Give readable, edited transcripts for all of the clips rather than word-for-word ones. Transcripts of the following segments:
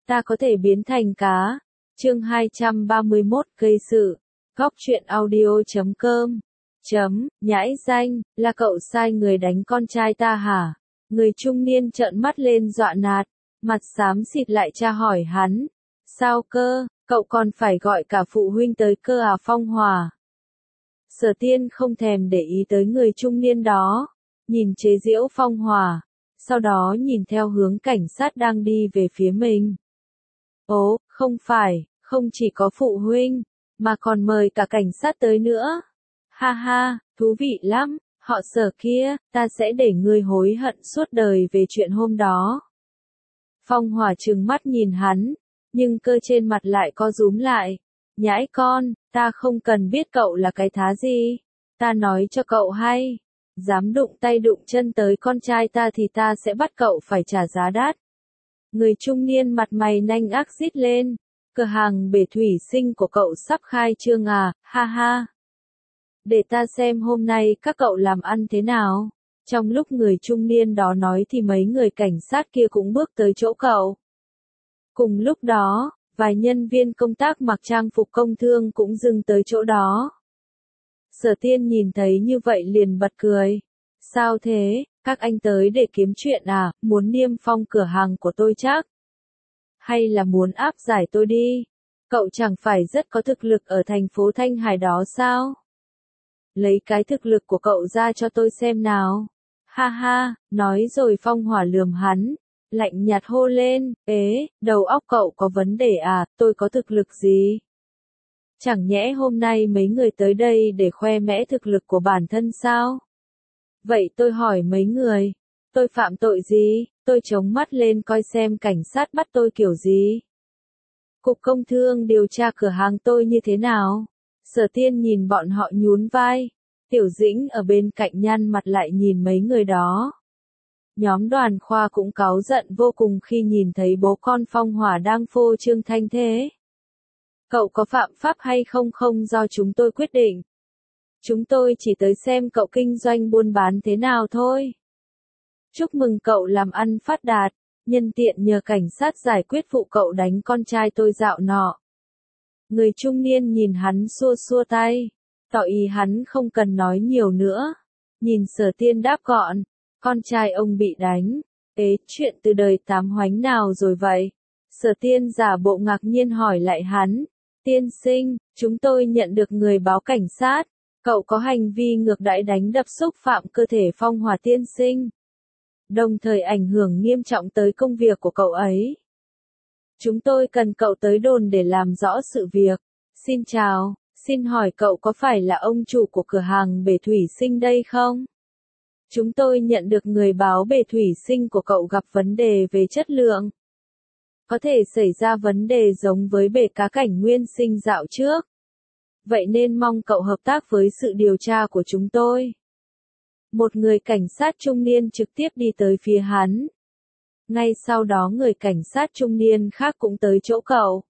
ta có thể biến thành cá. Chương 231 gây sự. Góc truyện audio.com. Nhãi danh, là cậu sai người đánh con trai ta hả? Người trung niên trợn mắt lên dọa nạt, mặt xám xịt lại tra hỏi hắn. Sao cơ, cậu còn phải gọi cả phụ huynh tới cơ à Phong Hòa? Sở Tiên không thèm để ý tới người trung niên đó, nhìn chế giễu Phong Hòa, sau đó nhìn theo hướng cảnh sát đang đi về phía mình. Ố, không phải, không chỉ có phụ huynh, mà còn mời cả cảnh sát tới nữa. Ha ha, thú vị lắm, họ Sở kia, ta sẽ để ngươi hối hận suốt đời về chuyện hôm đó. Phong Hòa trừng mắt nhìn hắn, nhưng cơ trên mặt lại co rúm lại. Nhãi con, ta không cần biết cậu là cái thá gì. Ta nói cho cậu hay, dám đụng tay đụng chân tới con trai ta thì ta sẽ bắt cậu phải trả giá đắt. Người trung niên mặt mày nanh ác rít lên, cửa hàng bể thủy sinh của cậu sắp khai trương à, ha ha. Để ta xem hôm nay các cậu làm ăn thế nào. Trong lúc người trung niên đó nói thì mấy người cảnh sát kia cũng bước tới chỗ cậu. Cùng lúc đó, vài nhân viên công tác mặc trang phục công thương cũng dừng tới chỗ đó. Sở Tiên nhìn thấy như vậy liền bật cười. Sao thế, các anh tới để kiếm chuyện à, muốn niêm phong cửa hàng của tôi chắc? Hay là muốn áp giải tôi đi? Cậu chẳng phải rất có thực lực ở thành phố Thanh Hải đó sao? Lấy cái thực lực của cậu ra cho tôi xem nào. Ha ha, nói rồi Phong Hỏa lườm hắn, lạnh nhạt hô lên, ế, đầu óc cậu có vấn đề à, tôi có thực lực gì? Chẳng nhẽ hôm nay mấy người tới đây để khoe mẽ thực lực của bản thân sao? Vậy tôi hỏi mấy người, tôi phạm tội gì, tôi chống mắt lên coi xem cảnh sát bắt tôi kiểu gì? Cục Công Thương điều tra cửa hàng tôi như thế nào? Sở Tiên nhìn bọn họ nhún vai, Tiểu Dĩnh ở bên cạnh nhăn mặt lại nhìn mấy người đó. Nhóm Đoàn Khoa cũng cáu giận vô cùng khi nhìn thấy bố con Phong Hỏa đang phô trương thanh thế. Cậu có phạm pháp hay không không do chúng tôi quyết định. Chúng tôi chỉ tới xem cậu kinh doanh buôn bán thế nào thôi. Chúc mừng cậu làm ăn phát đạt, nhân tiện nhờ cảnh sát giải quyết vụ cậu đánh con trai tôi dạo nọ. Người trung niên nhìn hắn xua xua tay, tỏ ý hắn không cần nói nhiều nữa. Nhìn Sở Tiên đáp gọn, con trai ông bị đánh. Ế, chuyện từ đời Tám Hoánh nào rồi vậy? Sở Tiên giả bộ ngạc nhiên hỏi lại hắn. Tiên sinh, chúng tôi nhận được người báo cảnh sát. Cậu có hành vi ngược đãi đánh đập xúc phạm cơ thể Phong Hòa tiên sinh, đồng thời ảnh hưởng nghiêm trọng tới công việc của cậu ấy. Chúng tôi cần cậu tới đồn để làm rõ sự việc. Xin chào, xin hỏi cậu có phải là ông chủ của cửa hàng bể thủy sinh đây không? Chúng tôi nhận được người báo bể thủy sinh của cậu gặp vấn đề về chất lượng. Có thể xảy ra vấn đề giống với bể cá cảnh nguyên sinh dạo trước. Vậy nên mong cậu hợp tác với sự điều tra của chúng tôi. Một người cảnh sát trung niên trực tiếp đi tới phía hắn. Ngay sau đó người cảnh sát trung niên khác cũng tới chỗ cậu.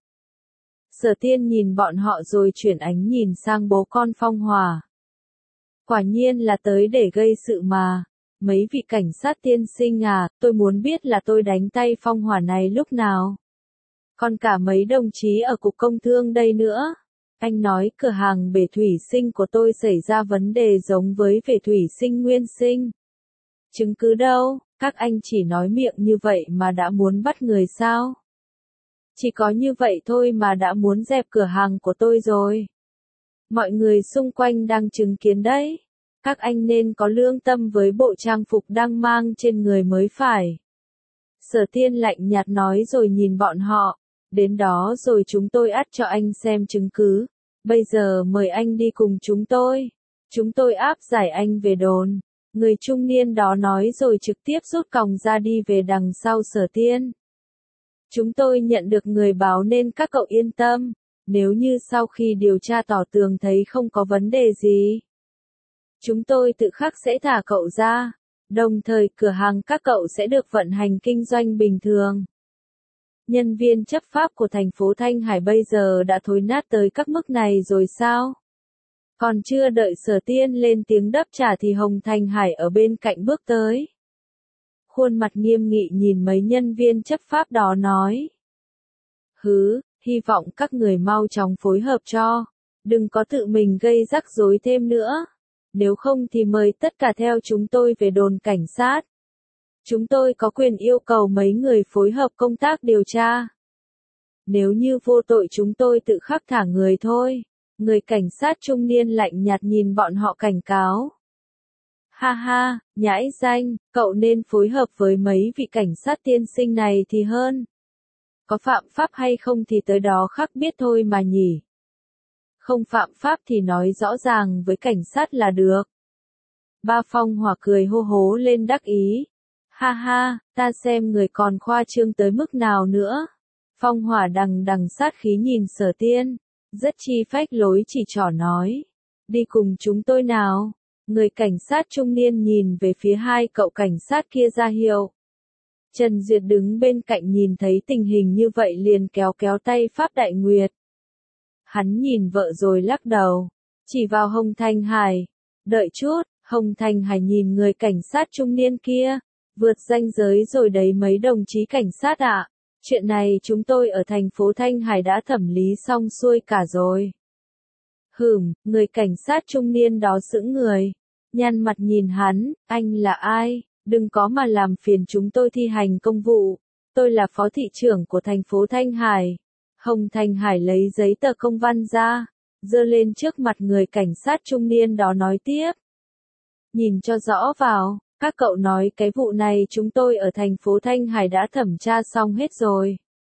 Sở Tiên nhìn bọn họ rồi chuyển ánh nhìn sang bố con Phong Hòa. Quả nhiên là tới để gây sự mà. Mấy vị cảnh sát tiên sinh à, tôi muốn biết là tôi đánh tay Phong Hòa này lúc nào. Còn cả mấy đồng chí ở Cục Công Thương đây nữa. Anh nói cửa hàng bể thủy sinh của tôi xảy ra vấn đề giống với bể thủy sinh nguyên sinh. Chứng cứ đâu, các anh chỉ nói miệng như vậy mà đã muốn bắt người sao? Chỉ có như vậy thôi mà đã muốn dẹp cửa hàng của tôi rồi. Mọi người xung quanh đang chứng kiến đấy. Các anh nên có lương tâm với bộ trang phục đang mang trên người mới phải. Sở Tiên lạnh nhạt nói rồi nhìn bọn họ. Đến đó rồi chúng tôi ắt cho anh xem chứng cứ. Bây giờ mời anh đi cùng chúng tôi. Chúng tôi áp giải anh về đồn. Người trung niên đó nói rồi trực tiếp rút còng ra đi về đằng sau Sở Tiên. Chúng tôi nhận được người báo nên các cậu yên tâm. Nếu như sau khi điều tra tỏ tường thấy không có vấn đề gì, chúng tôi tự khắc sẽ thả cậu ra. Đồng thời cửa hàng các cậu sẽ được vận hành kinh doanh bình thường. Nhân viên chấp pháp của thành phố Thanh Hải bây giờ đã thối nát tới các mức này rồi sao? Còn chưa đợi Sở Tiên lên tiếng đáp trả thì Hồng Thành Hải ở bên cạnh bước tới. Khuôn mặt nghiêm nghị nhìn mấy nhân viên chấp pháp đó nói. Hy vọng các người mau chóng phối hợp cho. Đừng có tự mình gây rắc rối thêm nữa. Nếu không thì mời tất cả theo chúng tôi về đồn cảnh sát. Chúng tôi có quyền yêu cầu mấy người phối hợp công tác điều tra. Nếu như vô tội chúng tôi tự khắc thả người thôi. Người cảnh sát trung niên lạnh nhạt nhìn bọn họ cảnh cáo. Ha ha, nhãi danh, cậu nên phối hợp với mấy vị cảnh sát tiên sinh này thì hơn. Có phạm pháp hay không thì tới đó khắc biết thôi mà nhỉ. Không phạm pháp thì nói rõ ràng với cảnh sát là được. Ba Phong Hỏa cười hô hố lên đắc ý. Ha ha, ta xem người còn khoa trương tới mức nào nữa. Phong Hỏa đằng đằng sát khí nhìn Sở Tiên, rất chi phách lối chỉ trỏ nói. Đi cùng chúng tôi nào. Người cảnh sát trung niên nhìn về phía hai cậu cảnh sát kia ra hiệu. Trần Duyệt đứng bên cạnh nhìn thấy tình hình như vậy liền kéo kéo tay Pháp Đại Nguyệt. Hắn nhìn vợ rồi lắc đầu, chỉ vào Hồng Thanh Hải. Đợi chút, Hồng Thanh Hải nhìn người cảnh sát trung niên kia, vượt ranh giới rồi đấy mấy đồng chí cảnh sát ạ. Chuyện này chúng tôi ở thành phố Thanh Hải đã thẩm lý xong xuôi cả rồi. Người cảnh sát trung niên đó sững người, nhăn mặt nhìn hắn, anh là ai? Đừng có mà làm phiền chúng tôi thi hành công vụ. Tôi là phó thị trưởng của thành phố Thanh Hải. Hồng Thanh Hải lấy giấy tờ công văn ra, giơ lên trước mặt người cảnh sát trung niên đó nói tiếp. Nhìn cho rõ vào, các cậu nói cái vụ này chúng tôi ở thành phố Thanh Hải đã thẩm tra xong hết rồi.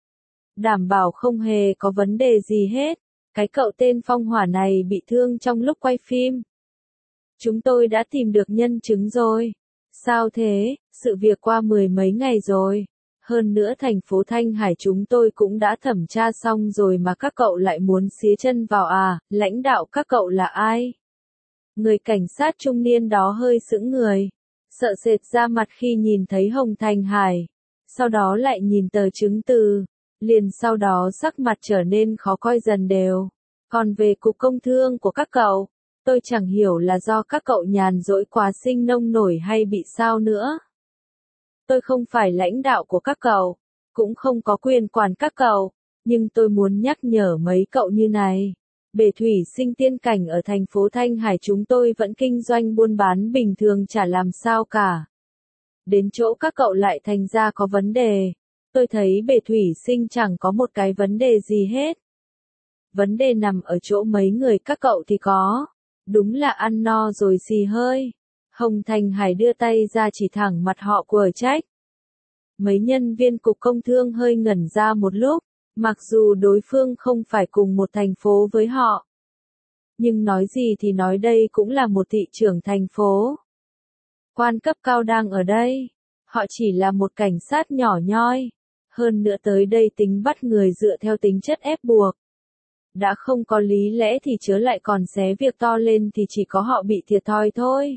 Đảm bảo không hề có vấn đề gì hết. Cái cậu tên Phong Hỏa này bị thương trong lúc quay phim. Chúng tôi đã tìm được nhân chứng rồi. Sao thế, sự việc qua 10 mấy ngày rồi. Hơn nữa thành phố Thanh Hải chúng tôi cũng đã thẩm tra xong rồi mà các cậu lại muốn xía chân vào à, lãnh đạo các cậu là ai? Người cảnh sát trung niên đó hơi sững người, sợ sệt ra mặt khi nhìn thấy Hồng Thanh Hải, sau đó lại nhìn tờ chứng từ, liền sau đó sắc mặt trở nên khó coi dần đều. Còn về cục công thương của các cậu, tôi chẳng hiểu là do các cậu nhàn rỗi quá sinh nông nổi hay bị sao nữa. Tôi không phải lãnh đạo của các cậu, cũng không có quyền quản các cậu, nhưng tôi muốn nhắc nhở mấy cậu như này. Bể thủy sinh tiên cảnh ở thành phố Thanh Hải chúng tôi vẫn kinh doanh buôn bán bình thường chả làm sao cả. Đến chỗ các cậu lại thành ra có vấn đề. Tôi thấy bể thủy sinh chẳng có một cái vấn đề gì hết. Vấn đề nằm ở chỗ mấy người các cậu thì có. Đúng là ăn no rồi xì hơi. Hồng Thanh Hải đưa tay ra chỉ thẳng mặt họ quở trách. Mấy nhân viên cục công thương hơi ngẩn ra một lúc, mặc dù đối phương không phải cùng một thành phố với họ. Nhưng nói gì thì nói đây cũng là một thị trưởng thành phố. Quan cấp cao đang ở đây. Họ chỉ là một cảnh sát nhỏ nhoi. Hơn nữa tới đây tính bắt người dựa theo tính chất ép buộc. Đã không có lý lẽ thì chớ lại còn xé việc to lên thì chỉ có họ bị thiệt thòi thôi.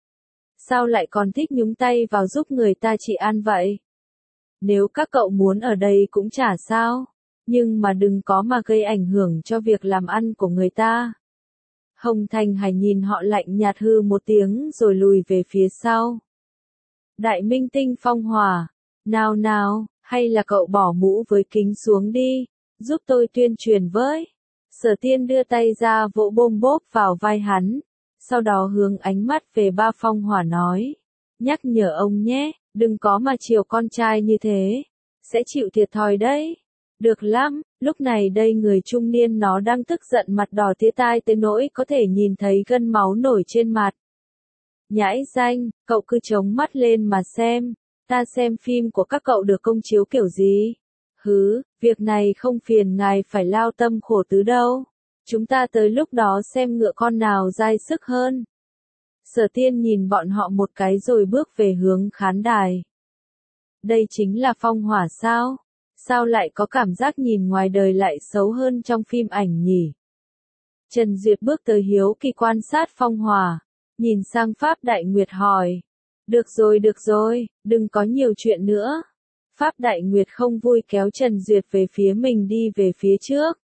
Sao lại còn thích nhúng tay vào giúp người ta trị an vậy? Nếu các cậu muốn ở đây cũng chả sao, nhưng mà đừng có mà gây ảnh hưởng cho việc làm ăn của người ta. Hồng Thanh Hải nhìn họ lạnh nhạt hư một tiếng rồi lùi về phía sau. Đại minh tinh Phong Hỏa, nào nào, hay là cậu bỏ mũ với kính xuống đi, giúp tôi tuyên truyền với. Sở Tiên đưa tay ra vỗ bôm bốp vào vai hắn, sau đó hướng ánh mắt về ba Phong Hỏa nói. Nhắc nhở ông nhé, đừng có mà chiều con trai như thế, sẽ chịu thiệt thòi đấy. Được lắm, lúc này đây người trung niên nó đang tức giận mặt đỏ tía tai tới nỗi có thể nhìn thấy gân máu nổi trên mặt. Nhãi danh, cậu cứ chống mắt lên mà xem, ta xem phim của các cậu được công chiếu kiểu gì. Việc này không phiền ngài phải lao tâm khổ tứ đâu. Chúng ta tới lúc đó xem ngựa con nào dai sức hơn. Sở Tiên nhìn bọn họ một cái rồi bước về hướng khán đài. Đây chính là Phong Hỏa sao? Sao lại có cảm giác nhìn ngoài đời lại xấu hơn trong phim ảnh nhỉ? Trần Duyệt bước tới hiếu kỳ quan sát Phong Hỏa, nhìn sang Pháp Đại Nguyệt hỏi. Được rồi, đừng có nhiều chuyện nữa. Pháp Đại Nguyệt không vui kéo Trần Duyệt về phía mình đi về phía trước.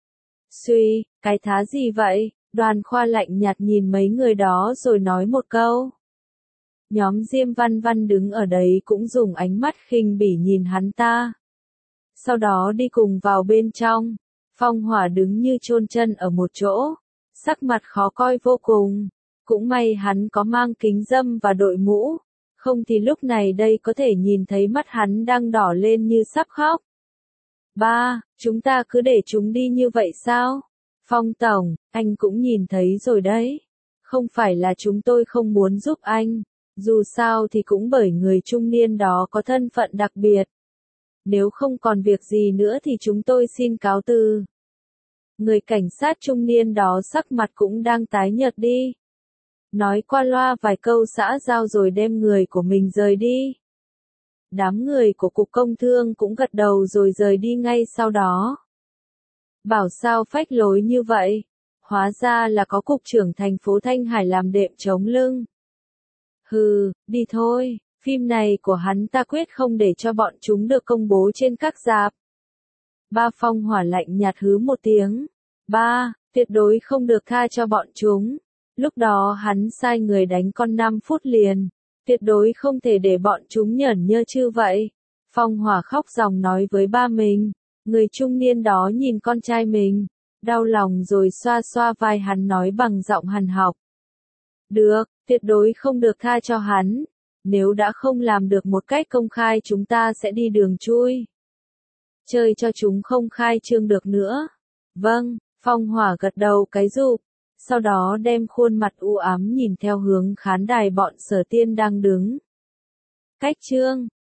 Suy, cái thá gì vậy? Đoàn Khoa lạnh nhạt nhìn mấy người đó rồi nói một câu. Nhóm Diêm Văn Văn đứng ở đấy cũng dùng ánh mắt khinh bỉ nhìn hắn ta. sau đó đi cùng vào bên trong. Phong Hỏa đứng như chôn chân ở một chỗ, sắc mặt khó coi vô cùng. Cũng may hắn có mang kính râm và đội mũ, không thì lúc này đây có thể nhìn thấy mắt hắn đang đỏ lên như sắp khóc. Ba, chúng ta cứ để chúng đi như vậy sao? Phong Tổng, anh cũng nhìn thấy rồi đấy. Không phải là chúng tôi không muốn giúp anh, dù sao thì cũng bởi người trung niên đó có thân phận đặc biệt. Nếu không còn việc gì nữa thì chúng tôi xin cáo từ. Người cảnh sát trung niên đó sắc mặt cũng đang tái nhợt đi. Nói qua loa vài câu xã giao rồi đem người của mình rời đi. Đám người của Cục Công Thương cũng gật đầu rồi rời đi ngay sau đó. Bảo sao phách lối như vậy? Hóa ra là có Cục trưởng thành phố Thanh Hải làm đệm chống lưng. Hừ, đi thôi, phim này của hắn ta quyết không để cho bọn chúng được công bố trên các rạp. Ba Phong Hỏa lạnh nhạt hứ một tiếng. Ba, tuyệt đối không được tha cho bọn chúng. Lúc đó hắn sai người đánh con 5 phút liền. Tuyệt đối không thể để bọn chúng nhởn nhơ như vậy. Phong Hỏa khóc ròng nói với ba mình. Người trung niên đó nhìn con trai mình, đau lòng rồi xoa xoa vai hắn nói bằng giọng hằn học. Được, tuyệt đối không được tha cho hắn. Nếu đã không làm được một cách công khai chúng ta sẽ đi đường chui. Chơi cho chúng không khai trương được nữa. Vâng, Phong Hỏa gật đầu cái rụp. Sau đó đem khuôn mặt u ám nhìn theo hướng khán đài bọn Sở Tiên đang đứng. Cách chương